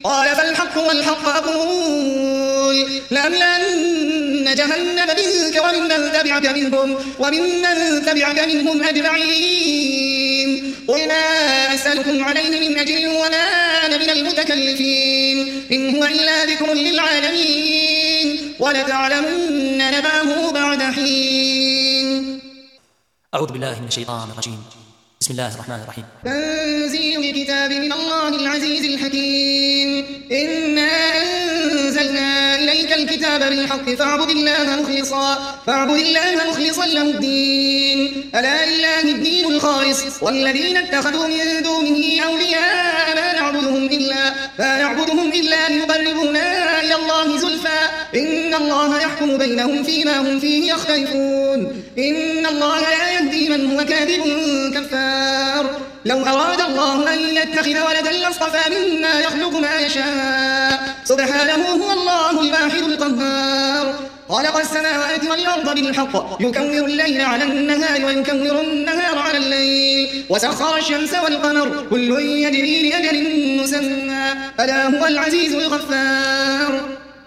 قال فالحق والحق أقول لأملأن جهنم منك وممن تبعك منهم أجمعين قل ما أسألكم عليه من أجر وما أنا من المتكلفين إن هو إلا ذكر للعالمين ولتعلمن نبأه بعد حين. أعوذ بالله من الشيطان الرجيم. بسم الله الرحمن الرحيم. تنزيل الكتاب من الله العزيز الحكيم. إنا أنزلنا إليك الكتاب بالحق فاعبد الله مخلصا له الدين ألا لله الدين الخالص والذين اتخذوا من دونه أولياء ما نعبدهم إلا ليقربونا إلى الله زلفى إن الله يحكم بينهم فيما هم فيه يختلفون إن الله لا يهدي من هو كاذب كفار. لو أراد الله أن يتخذ ولدا لاصطفى مما يخلق ما يشاء سبحانه هو الله الواحد القهار. خلق السماوات والأرض بالحق يكور الليل على النهار ويكور النهار على الليل وسخر الشمس والقمر كل يجري لأجل مسمى ألا هو العزيز الغفار.